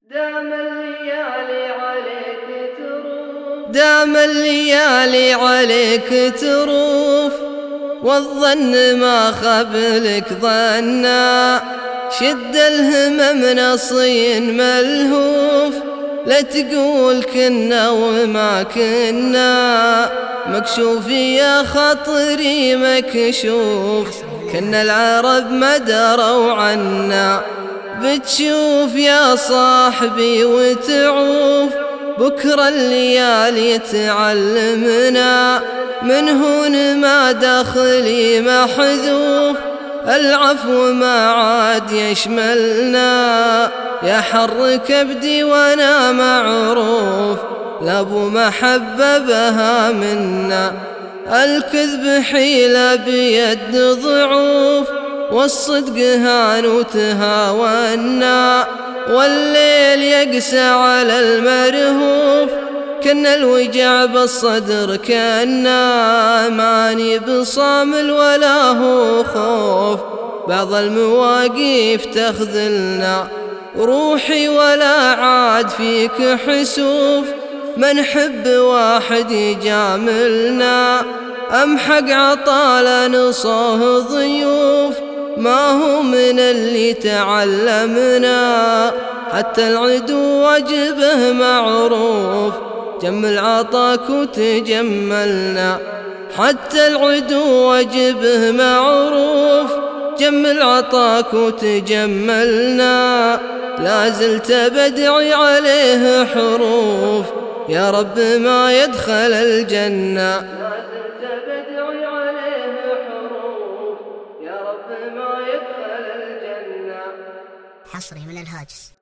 دام الليالي عليك تروف، دام الليالي عليك تروف، والظن ما خبلك ظنا. شد الهمم نصي ملهوف، لا تقول كنا وما كنا. مكشوف يا خطري مكشوف، كنا العرب ما دروا عنا. بتشوف يا صاحبي وتعوف، بكرة الليالي تعلمنا. من هون ما دخلي محذوف، العفو ما عاد يشملنا. يا حر كبدي وانا معروف، لابو محبة بها منا. الكذب حيلة بيد ضعوف، والصدق هان وتهاونا. والليل يقسى على المرهوف، كنا الوجع بالصدر كنا. ماني بصامل ولا هو خوف، بعض المواقف تخذلنا. روحي ولا عاد فيك حسوف، ما نحب واحد يجاملنا. أمحق عطالا نصاه ضيوف، ما هو من اللي تعلمنا. حتى العدو واجبه معروف، جمل عطاك وتجملنا. حتى العدو واجبه معروف، جمل عطاك وتجملنا. لا زلت بدعي عليه حروف، يا رب ما يدخل الجنة. لا زلت بدعي عليه حروف، يا رب ما يدخل الجنة. حصري من الهاجس.